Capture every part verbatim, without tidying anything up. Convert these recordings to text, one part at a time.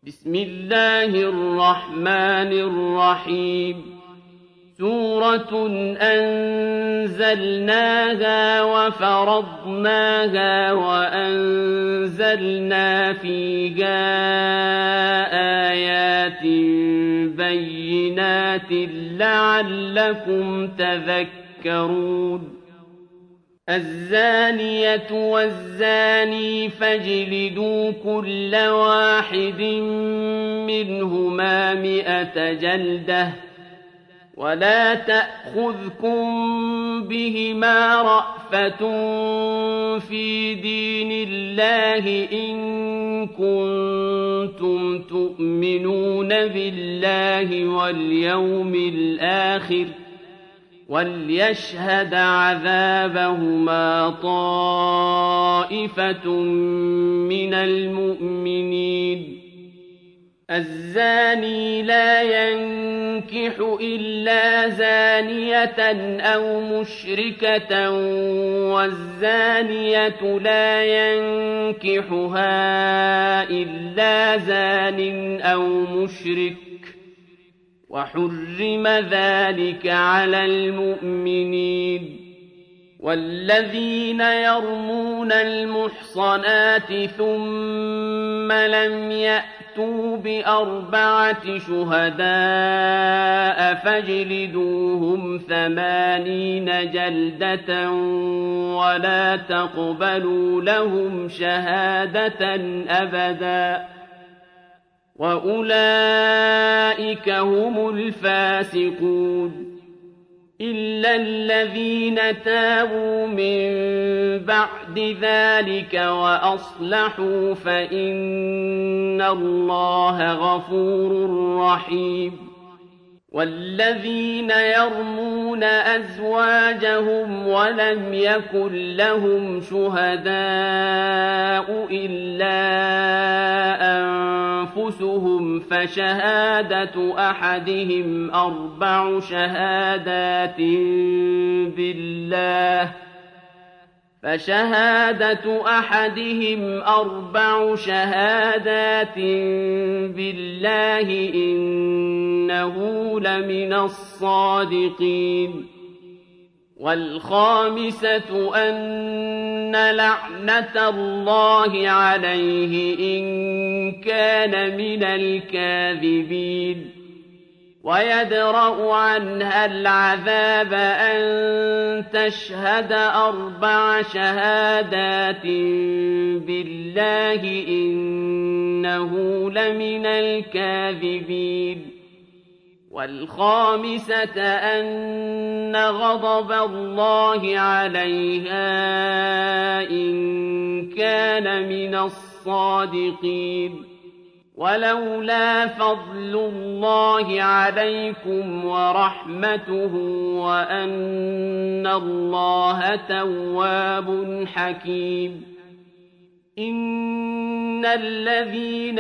بسم الله الرحمن الرحيم سورة أنزلناها وفرضناها وأنزلنا فيها آيات بينات لعلكم تذكرون الزانية والزاني فاجلدوا كل واحد منهما مئة جلدة ولا تأخذكم بهما رأفة في دين الله إن كنتم تؤمنون بالله واليوم الآخر وليشهد عذابهما طائفة من المؤمنين الزاني لا ينكح إلا زانية أو مشركة والزانية لا ينكحها إلا زان أو مشرك وحرم ذلك على المؤمنين والذين يرمون المحصنات ثم لم يأتوا بأربعة شهداء فاجلدوهم ثمانين جلدة ولا تقبلوا لهم شهادة أبداً وأولئك هم الفاسقون إلا الذين تابوا من بعد ذلك وأصلحوا فإن الله غفور رحيم والذين يرمون أزواجهم ولم يكن لهم شهداء إلا أنفسهم فشهادة أحدهم أربع شهادات بالله فشهادة أحدهم أربع شهادات بالله إنه لمن الصادقين والخامسة أن لعنة الله عليه إن كان من الكاذبين ويدرأ عنها العذاب أن تشهد أربع شهادات بالله إنه لمن الكاذبين والخامسة أن غضب الله عليها إن كان من الصادقين ولولا فضل الله عليكم ورحمته وأن الله تواب حكيم إن الذين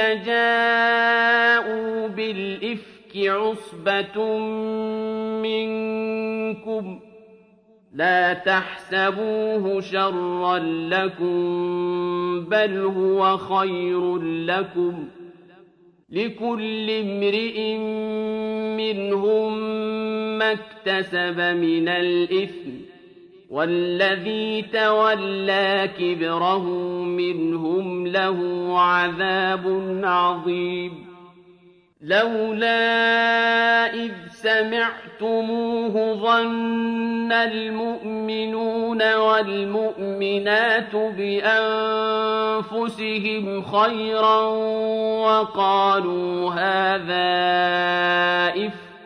جاءوا بالإفك عصبة منكم لا تحسبوه شرا لكم بل هو خير لكم لكل امرئ منهم ما اكتسب من الإثم والذي تولى كبره منهم له عذاب عظيم لولا إذ سمعتموه ظن المؤمنون والمؤمنات بأنفسهم خيرا وقالوا هذا إفك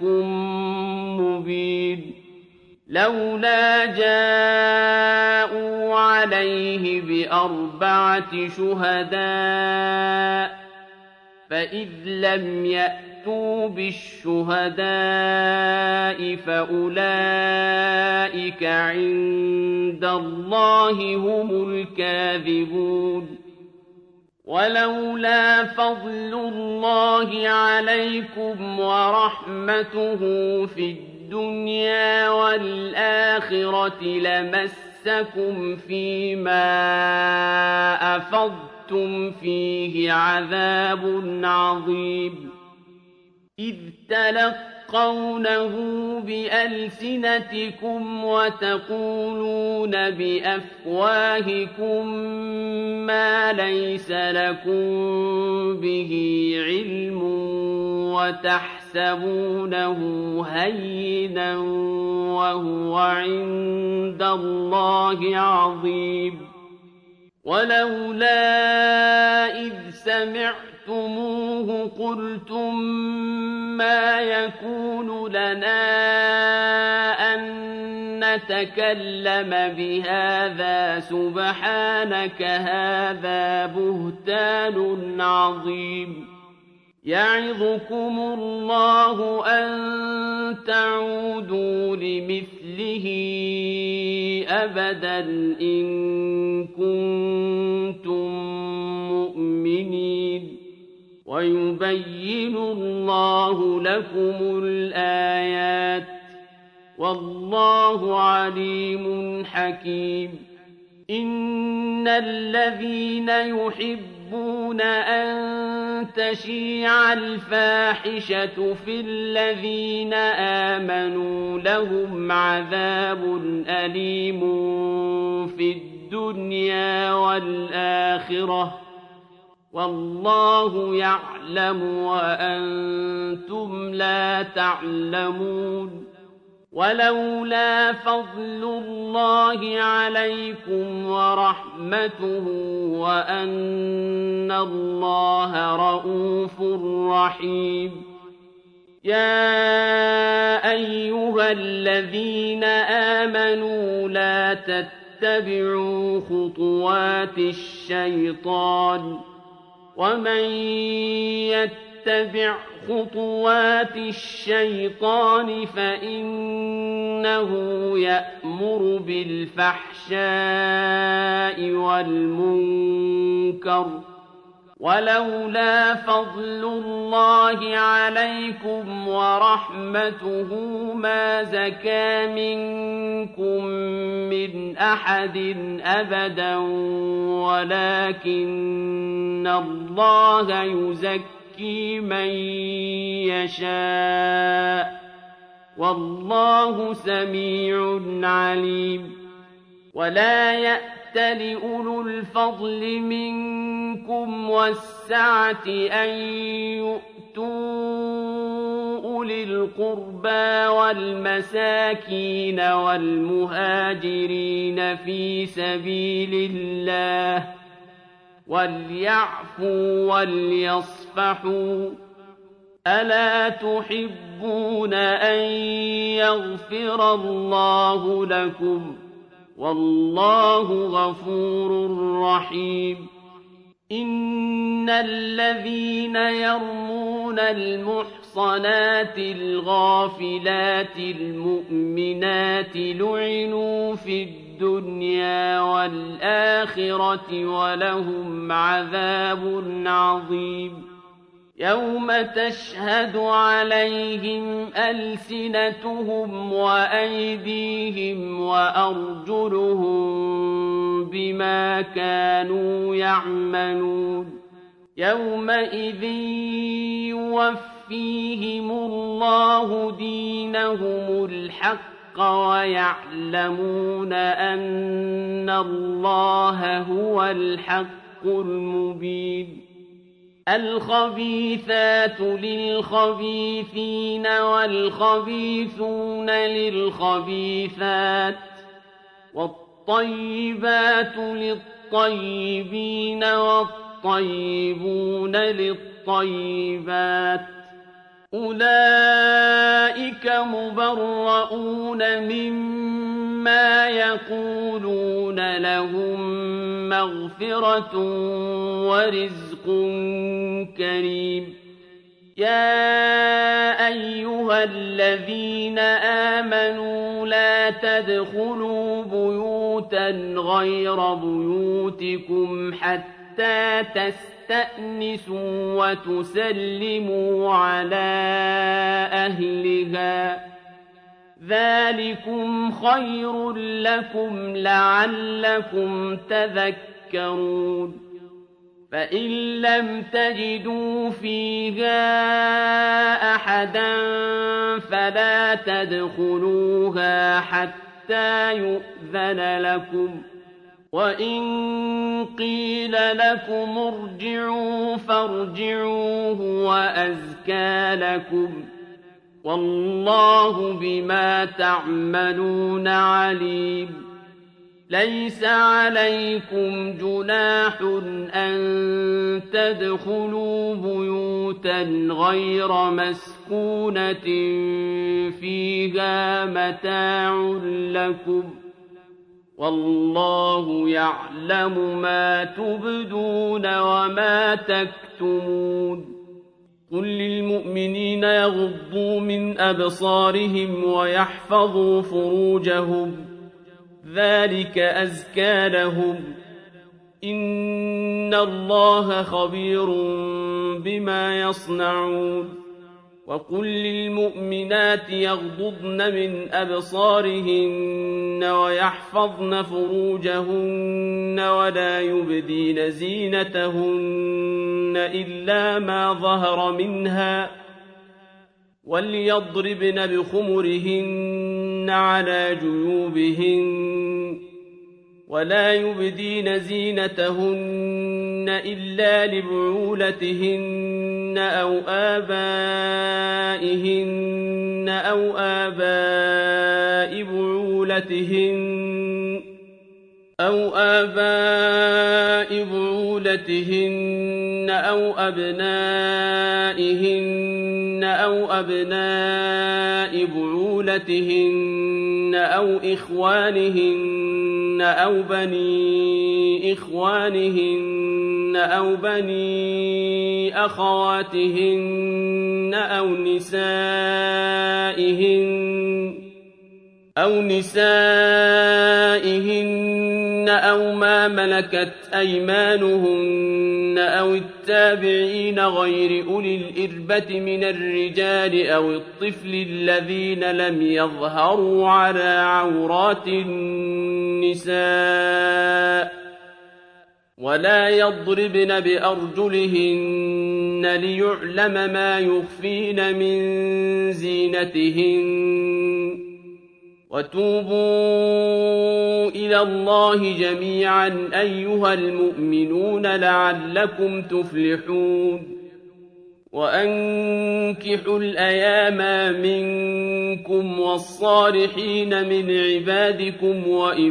مبين لولا جاءوا عليه بأربعة شهداء فإذ لم يأتوا بالشهداء فأولئك عند الله هم الكاذبون ولولا فضل الله عليكم ورحمته في الدنيا والآخرة لمسكم فيما أفضتم وأنتم فيه عذاب عظيم إذ تلقونه بألسنتكم وتقولون بأفواهكم ما ليس لكم به علم وتحسبونه هينا وهو عند الله عظيم ولولا إذ سمعتموه قلتم ما يكون لنا أن نتكلم بهذا سبحانك هذا بهتان عظيم يعظكم الله أن تعودوا لمثله أبدا إن كنتم مؤمنين ويبين الله لكم الآيات والله عليم حكيم إن الذين يحبون أن تشيع الفاحشة في الذين آمنوا لهم عذاب أليم في الدنيا والآخرة والله يعلم وأنتم لا تعلمون ولولا فضل الله عليكم ورحمته وأن الله رءوف رحيم يا أيها الذين آمنوا لا تتبعوا خطوات الشيطان ومن يتبع خطوات الشيطان فإنه يأمر بالفحشاء والمنكر ولولا فضل الله عليكم ورحمته ما زكى منكم من أحد أبدا ولكن الله يزكي من يشاء والله سميع عليم ولا يأت لأولو الفضل منكم والسعة أن يؤتوا أولي القربى والمساكين والمهاجرين في سبيل الله وليعفوا وليصفحوا ألا تحبون أن يغفر الله لكم والله غفور رحيم إن الذين يرمون المحصنات الغافلات المؤمنات لعنوا في الدنيا والآخرة ولهم عذاب عظيم يوم تشهد عليهم ألسنتهم وأيديهم وأرجلهم بما كانوا يعملون يومئذ يوفيهم الله دينهم الحق ويعلمون أن الله هو الحق المبين الخبيثات للخبيثين والخبيثون للخبيثات والطيبات للطيبين والطيبون للطيبات أولئك مبرؤون مما يقولون لهم مغفرة ورزق كريم يا أيها الذين آمنوا لا تدخلوا بيوتا غير بيوتكم حتى تستأنسوا وتسلموا على أهلها ذلكم خير لكم لعلكم تذكرون. لعلكم تذكرون فإن لم تجدوا فيها أحدا فلا تدخلوها حتى يؤذن لكم، وإن قيل لكم ارجعوا فارجعوا هو أزكى لكم، والله بما تعملون عليم. ليس عليكم جناح أن تدخلوا بيوتا غير مسكونة فيها متاع لكم، والله يعلم ما تبدون وما تكتمون. قل للمؤمنين يغضوا من أبصارهم ويحفظوا فروجهم، ذلك أزكى لهم، إن الله خبير بما يصنعون. وقل للمؤمنات يغضضن من أبصارهن ويحفظن فروجهن ولا يبدين زينتهن إلا ما ظهر منها، وليضربن بخمرهن على جيوبهن، ولا يبدين زينتهن إلا لبعولتهن أو آبائهن أو آباء بعولتهن أو آباء بعولتهن أو أبنائهن أو أبناء بعولتهن أو إخوانهن أو بني إخوانهن أو بني أخواتهن أو نسائهن أو نسائهن أو ما ملكت أيمانهن أو التابعين غير أولي الإربة من الرجال أو الطفل الذين لم يظهروا على عورات النساء، ولا يضربن بأرجلهن ليعلم ما يخفين من زينتهن. وتوبوا إلى الله جميعا أيها المؤمنون لعلكم تفلحون. وأنكحوا الأيام منكم والصالحين من عبادكم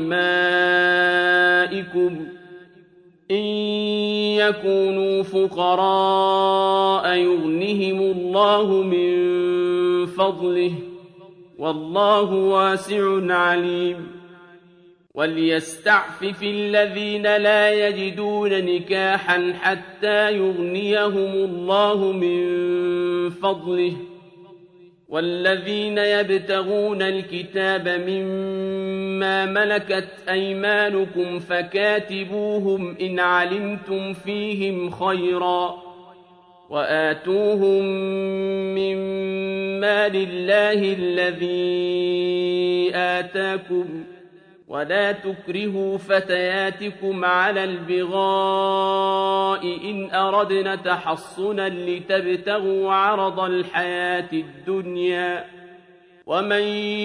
وإمائكم إن يكونوا فقراء يغنهم الله من فضله، والله واسع عليم. وليستعفف الذين لا يجدون نكاحا حتى يغنيهم الله من فضله، والذين يبتغون الكتاب مما ملكت أيمانكم فكاتبوهم إن علمتم فيهم خيرا، وآتوهم من مال الله الذي آتاكم، ولا تكرهوا فتياتكم على البغاء إن أردنا تحصنا لتبتغوا عرض الحياة الدنيا، ومن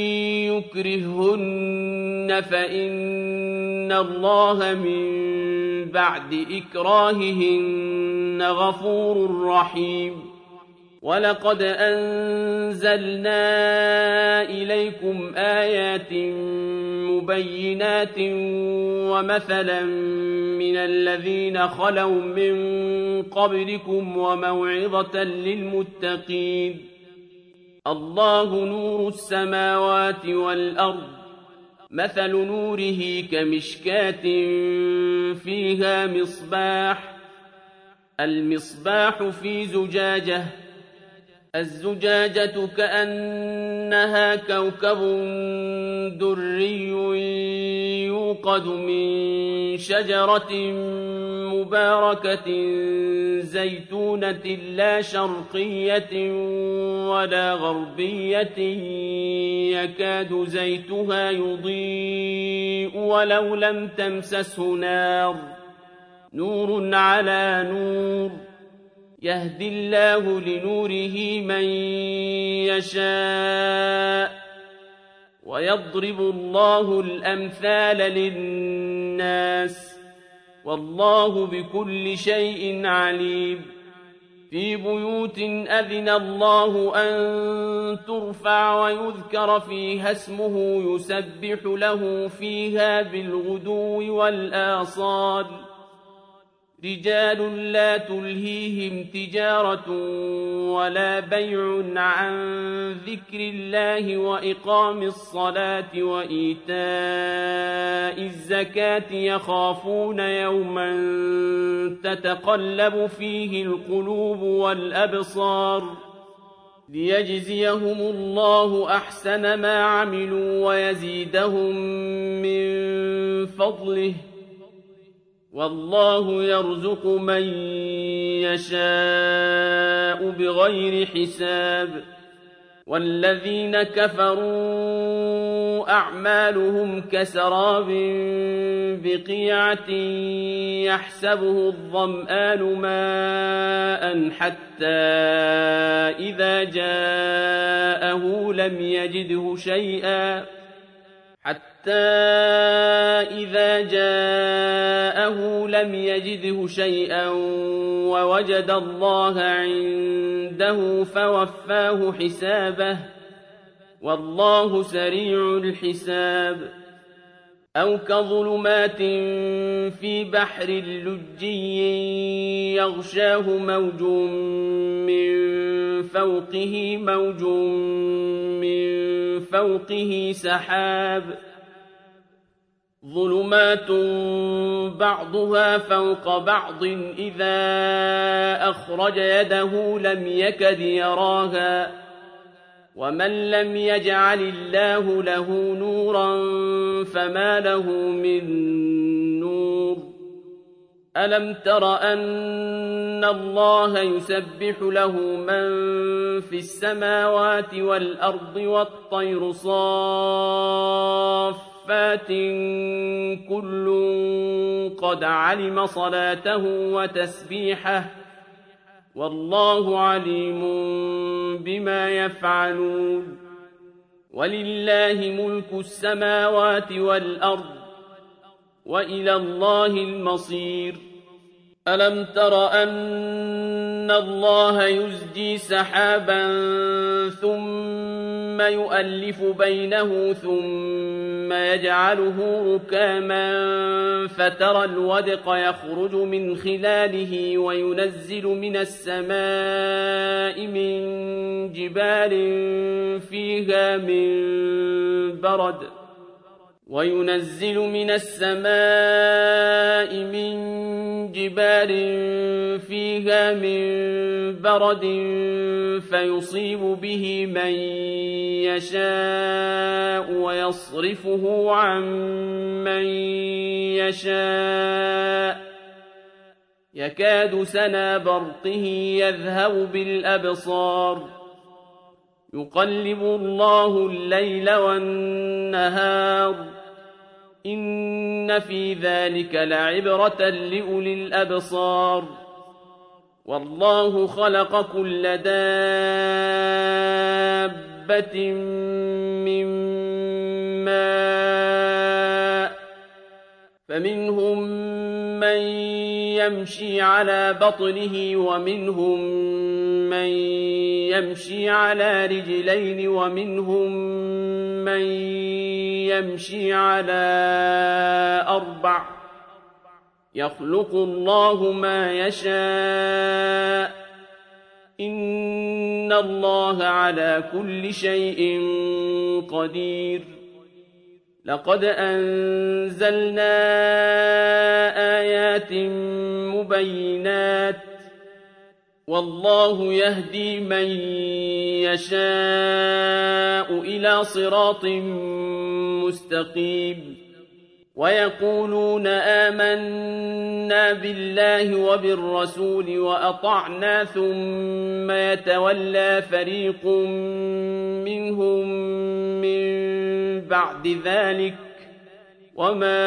يكرههن فإن الله من بعد إكراههن غفور رحيم. ولقد أنزلنا إليكم آيات مبينات ومثلا من الذين خلوا من قبلكم وموعظة للمتقين. الله نور السماوات والأرض، مثل نوره كمشكاة فيها مصباح، المصباح في زجاجة، الزجاجة كأنها كوكب دري يوقد من شجرة مباركة زيتونة لا شرقية ولا غربية يكاد زيتها يضيء ولو لم تمسسه نار، نور على نور يهدي الله لنوره من يشاء ويضرب الله الأمثال للناس والله بكل شيء عليم في بيوت أذن الله أن ترفع ويذكر فيها اسمه يسبح له فيها بالغدو والآصال رجال لا تلهيهم تجارة ولا بيع عن ذكر الله وإقام الصلاة وإيتاء الزكاة يخافون يوما تتقلب فيه القلوب والأبصار ليجزيهم الله أحسن ما عملوا ويزيدهم من فضله والله يرزق من يشاء بغير حساب والذين كفروا أعمالهم كسراب بقيعة يحسبه الظمآن ماء حتى إذا جاءه لم يجده شيئا حتى إذا جاءه لم يجده شيئا ووجد الله عنده فوفاه حسابه والله سريع الحساب أو كظلمات في بحر لجي يغشاه موج من فوقه موج من فوقه سحاب ظلمات بعضها فوق بعض إذا أخرج يده لم يكد يراها ومن لم يجعل الله له نورا فما له من نور ألم تر أن الله يسبح له من في السماوات والأرض والطير صافات كل قد علم صلاته وتسبيحه والله عليم بما يفعلون ولله ملك السماوات والأرض وإلى الله المصير ألم تر أن الله يزجي سحابا ثم يؤلف بينه ثم يجعله ركاما فترى الودق يخرج من خلاله وينزل من السماء من جبال فيها من برد وينزل من السماء من جبال فيها من برد فيصيب به من يشاء ويصرفه عن من يشاء يكاد سنا برقه يذهب بالأبصار يقلب الله الليل والنهار إن في ذلك لعبرة لأولي الأبصار والله خلق كل دابة من ماء فمنهم من يمشي على بطنه ومنهم من يمشي على رجلين ومنهم من يمشي على أربع يخلق الله ما يشاء إن الله على كل شيء قدير لقد أنزلنا آيات مبينات والله يهدي من يشاء إلى صراط مستقيم ويقولون آمنا بالله وبالرسول وأطعنا ثم يتولى فريق منهم من بعد ذلك وما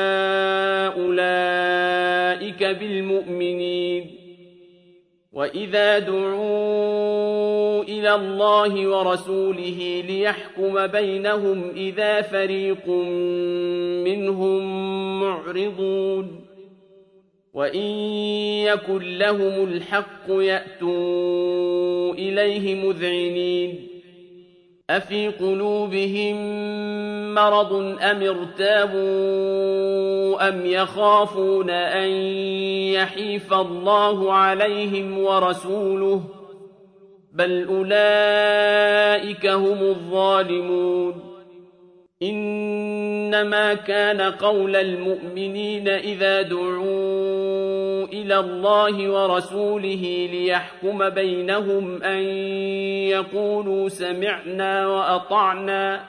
أولئك بالمؤمنين وإذا دعوا إلى الله ورسوله ليحكم بينهم إذا فريق منهم معرضون وإن يكن لهم الحق يأتوا إليه مذعنين أفي قلوبهم مرض أم ارتابوا أم يخافون أن يحيف الله عليهم ورسوله بل أولئك هم الظالمون إنما كان قول المؤمنين إذا دعوا إلى الله ورسوله ليحكم بينهم أن يقولوا سمعنا وأطعنا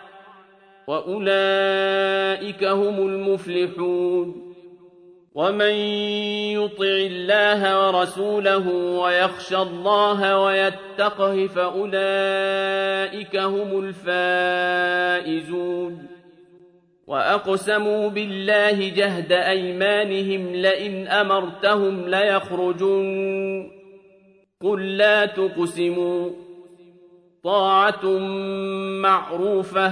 وأولئك هم المفلحون ومن يطع الله ورسوله ويخشى الله ويتقه فأولئك هم الفائزون وأقسموا بالله جهد أيمانهم لئن أمرتهم ليخرجن قل لا تقسموا طاعة معروفة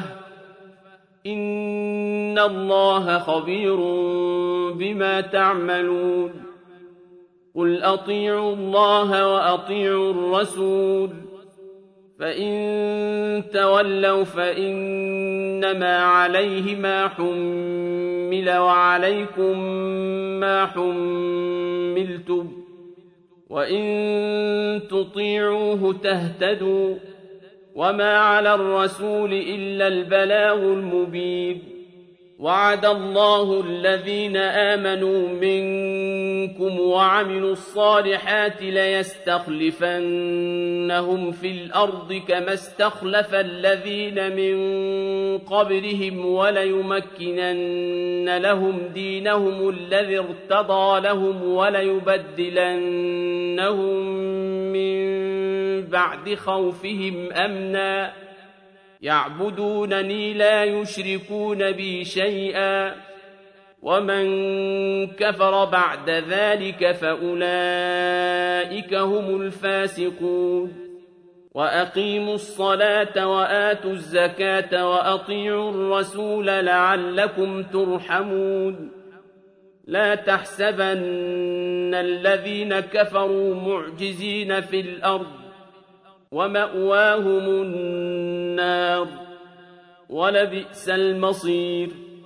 إن الله خبير بما تعملون قل أطيعوا الله وأطيعوا الرسول فإن تولوا فإنما عليه ما حمل وعليكم ما حملتم وإن تطيعوه تهتدوا وما على الرسول إلا البلاغ المبين وعد الله الذين آمنوا منكم وعملوا الصالحات ليستخلفنهم في الأرض كما استخلف الذين من قبلهم وليمكنن لهم دينهم الذي ارتضى لهم وليبدلنهم من بعد خوفهم أمنا يعبدونني لا يشركون بي شيئا ومن كفر بعد ذلك فأولئك هم الفاسقون وأقيموا الصلاة وآتوا الزكاة وأطيعوا الرسول لعلكم ترحمون لا تحسبن الذين كفروا معجزين في الأرض ومأواهم النار ولبئس المصير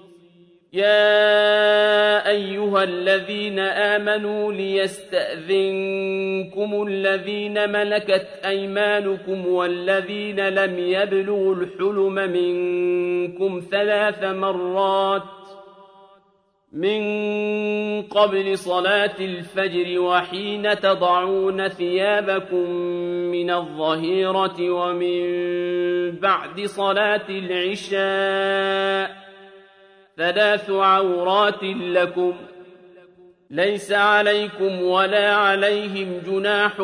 يا أيها الذين آمنوا ليستأذنكم الذين ملكت أيمانكم والذين لم يبلغوا الحلم منكم ثلاث مرات من قبل صلاة الفجر وحين تضعون ثيابكم من الظهيرة ومن بعد صلاة العشاء ثلاث عورات لكم ليس عليكم ولا عليهم جناح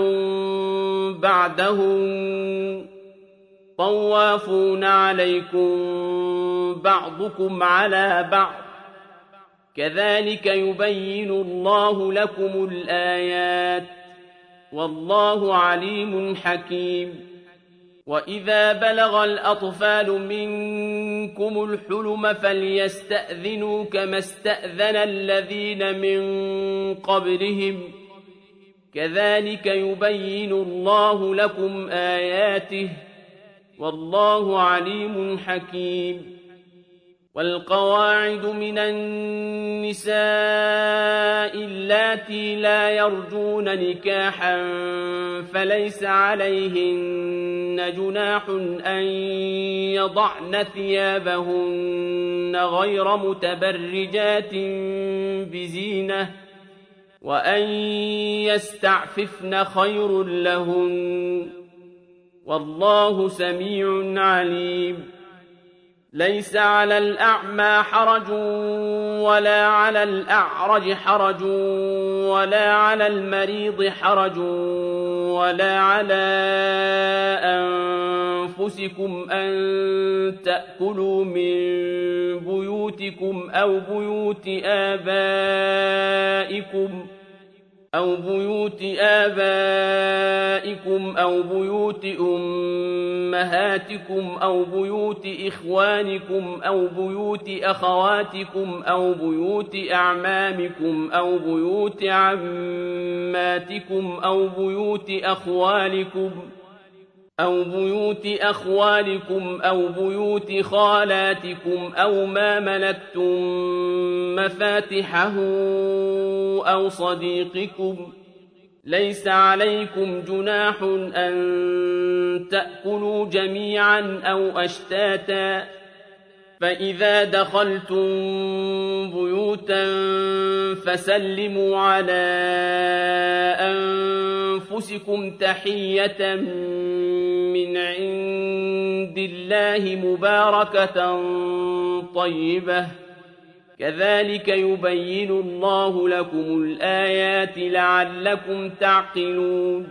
بعدهم طوافون عليكم بعضكم على بعض كذلك يبين الله لكم الآيات والله عليم حكيم وإذا بلغ الأطفال منكم الحلم فليستأذنوا كما استأذن الذين من قبلهم كذلك يبين الله لكم آياته والله عليم حكيم والقواعد من النساء اللاتي لا يرجون نكاحا فليس عليهن جناح أن يضعن ثيابهن غير متبرجات بزينة وأن يستعففن خير لهن والله سميع عليم ليس على الأعمى حرج ولا على الأعرج حرج ولا على المريض حرج ولا على أنفسكم أن تأكلوا من بيوتكم أو بيوت آبائكم أو بيوت آبائكم أو بيوت أمهاتكم أو بيوت إخوانكم أو بيوت أخواتكم أو بيوت أعمامكم أو بيوت عماتكم أو بيوت أخوالكم أو بيوت أخوالكم أو بيوت خالاتكم أو ما ملكتم مفاتحه أو صديقكم ليس عليكم جناح أن تأكلوا جميعا أو أشتاتا فإذا دخلتم بيوتا فسلموا على أنفسكم تحية من عند الله مباركة طيبة كذلك يبين الله لكم الآيات لعلكم تعقلون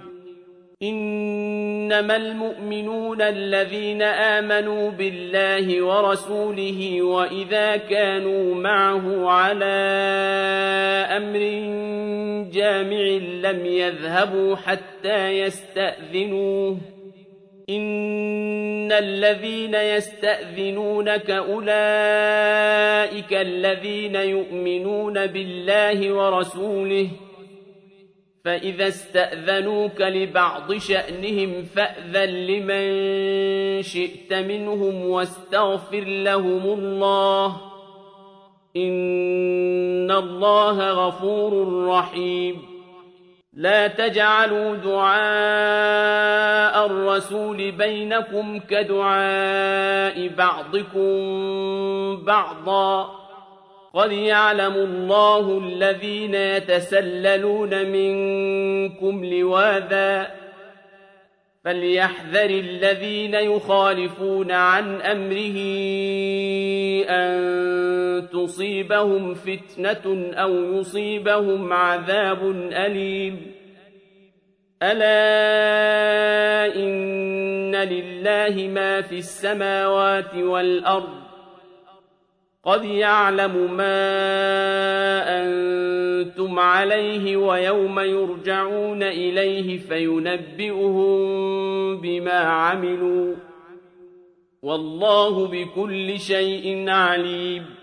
إنما المؤمنون الذين آمنوا بالله ورسوله وإذا كانوا معه على أمر جامع لم يذهبوا حتى يستأذنوه إن الذين يستأذنونك أولئك الذين يؤمنون بالله ورسوله فإذا استأذنوك لبعض شأنهم فأذن لمن شئت منهم واستغفر لهم الله إن الله غفور رحيم لا تجعلوا دعاء الرسول بينكم كدعاء بعضكم بعضا قد يعلم الله الذين يتسللون منكم لواذا فليحذر الذين يخالفون عن أمره أن تصيبهم فتنة أو يصيبهم عذاب أليم ألا إن لله ما في السماوات والأرض قد يعلم ما أنتم عليه ويوم يرجعون إليه فينبئهم بما عملوا والله بكل شيء عليم